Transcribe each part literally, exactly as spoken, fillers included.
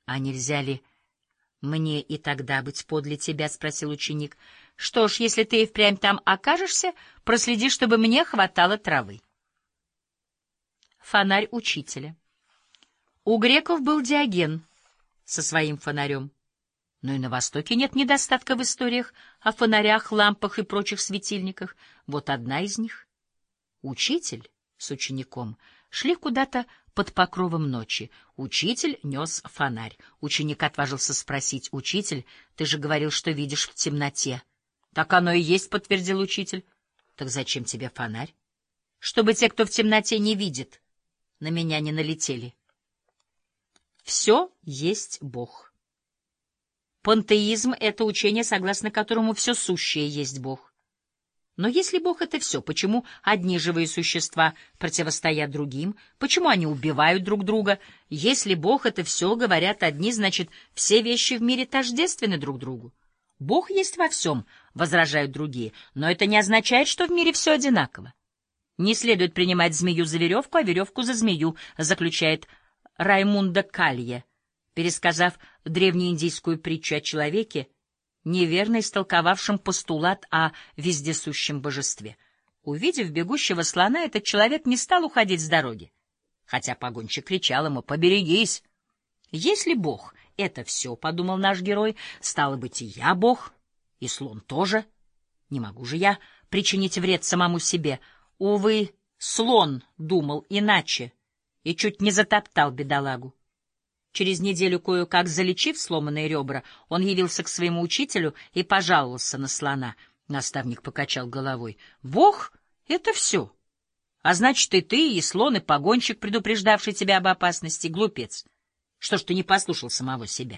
— А нельзя ли мне и тогда быть подле тебя? — спросил ученик. — Что ж, если ты и впрямь там окажешься, проследи, чтобы мне хватало травы. Фонарь учителя. У греков был Диоген со своим фонарем. Но и на Востоке нет недостатка в историях о фонарях, лампах и прочих светильниках. Вот одна из них. Учитель с учеником шли куда-то под покровом ночи. Учитель нес фонарь. Ученик отважился спросить: «Учитель, ты же говорил, что видишь в темноте». «Так оно и есть», — подтвердил учитель. «Так зачем тебе фонарь?» «Чтобы те, кто в темноте не видит, на меня не налетели». Все есть Бог. Пантеизм — это учение, согласно которому все сущее есть Бог. Но если Бог — это все, почему одни живые существа противостоят другим? Почему они убивают друг друга? Если Бог — это все, говорят одни, значит, все вещи в мире тождественны друг другу. Бог есть во всем, возражают другие, но это не означает, что в мире все одинаково. Не следует принимать змею за веревку, а веревку за змею, заключает Раймундо Калье, пересказав древнеиндийскую притчу о человеке, неверно истолковавшем постулат о вездесущем божестве. Увидев бегущего слона, этот человек не стал уходить с дороги, хотя погонщик кричал ему: «Поберегись!» «Если Бог — это все, — подумал наш герой, — стало быть, и я Бог, и слон тоже. Не могу же я причинить вред самому себе». Увы, слон думал иначе и чуть не затоптал бедолагу. Через неделю, кое-как залечив сломанные ребра, он явился к своему учителю и пожаловался на слона. Наставник покачал головой. «Бог — это все. А значит, и ты, и слон, и погонщик, предупреждавший тебя об опасности, глупец. Что ж ты не послушал самого себя?»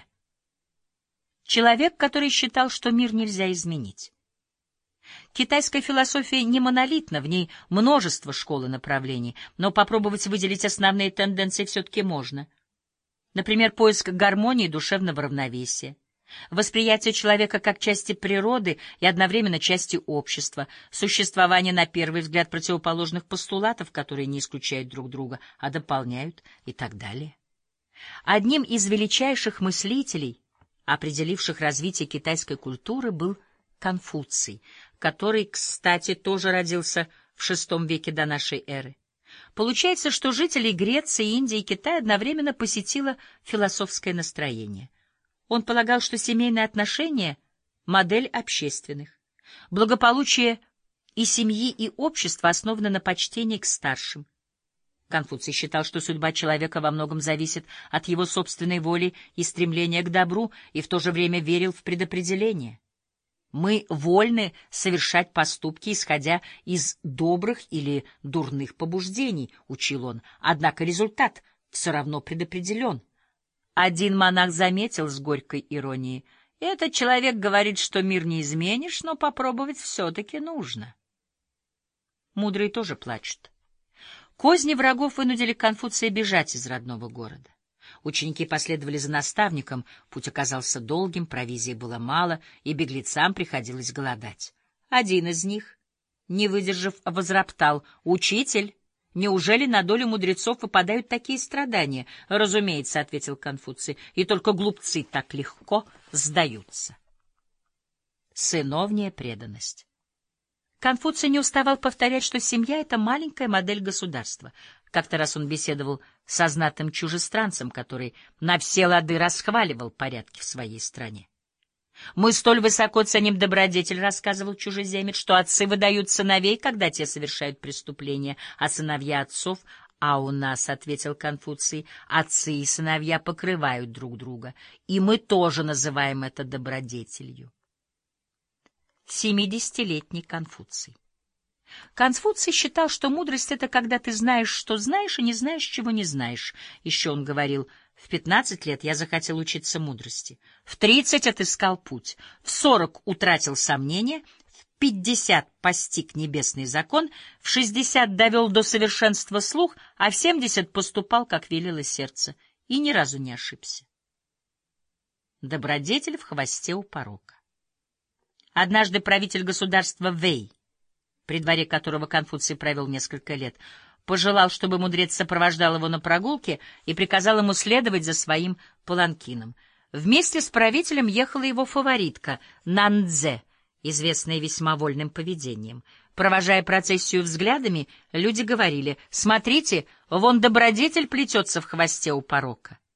Человек, который считал, что мир нельзя изменить. Китайская философия не монолитна, в ней множество школ и направлений, но попробовать выделить основные тенденции все-таки можно. Например, поиск гармонии и душевного равновесия, восприятие человека как части природы и одновременно части общества, существование на первый взгляд противоположных постулатов, которые не исключают друг друга, а дополняют, и так далее. Одним из величайших мыслителей, определивших развитие китайской культуры, был Конфуций, который, кстати, тоже родился в шестом веке до нашей эры. Получается, что жителей Греции, Индии и Китая одновременно посетило философское настроение. Он полагал, что семейные отношения — модель общественных. Благополучие и семьи, и общества основаны на почтении к старшим. Конфуций считал, что судьба человека во многом зависит от его собственной воли и стремления к добру, и в то же время верил в предопределение. Мы вольны совершать поступки, исходя из добрых или дурных побуждений, учил он, однако результат все равно предопределен. Один монах заметил с горькой иронией: «Этот человек говорит, что мир не изменишь, но попробовать все-таки нужно». Мудрые тоже плачут. Козни врагов вынудили Конфуция бежать из родного города. Ученики последовали за наставником, путь оказался долгим, провизии было мало, и беглецам приходилось голодать. Один из них, не выдержав, возроптал: «Учитель, неужели на долю мудрецов выпадают такие страдания?» «Разумеется», — ответил Конфуций, — «и только глупцы так легко сдаются». Сыновняя преданность. Конфуций не уставал повторять, что семья — это маленькая модель государства. Как-то раз он беседовал со знатным чужестранцем, который на все лады расхваливал порядки в своей стране. «Мы столь высоко ценим добродетель», — рассказывал чужеземец, «что отцы выдают сыновей, когда те совершают преступления, а сыновья отцов...» «А у нас, — ответил Конфуций, — отцы и сыновья покрывают друг друга, и мы тоже называем это добродетелью». Семидесятилетний Конфуций. Конфуций считал, что мудрость — это когда ты знаешь, что знаешь, и не знаешь, чего не знаешь. Еще он говорил: в пятнадцать лет я захотел учиться мудрости, в тридцать отыскал путь, в сорок утратил сомнения, в пятьдесят постиг небесный закон, в шестьдесят довел до совершенства слух, а в семьдесят поступал, как велело сердце, и ни разу не ошибся. Добродетель в хвосте у порока. Однажды правитель государства Вэй, при дворе которого Конфуций провел несколько лет, пожелал, чтобы мудрец сопровождал его на прогулке, и приказал ему следовать за своим паланкином. Вместе с правителем ехала его фаворитка Нандзе, известная весьма вольным поведением. Провожая процессию взглядами, люди говорили: «Смотрите, вон добродетель плетется в хвосте у порока».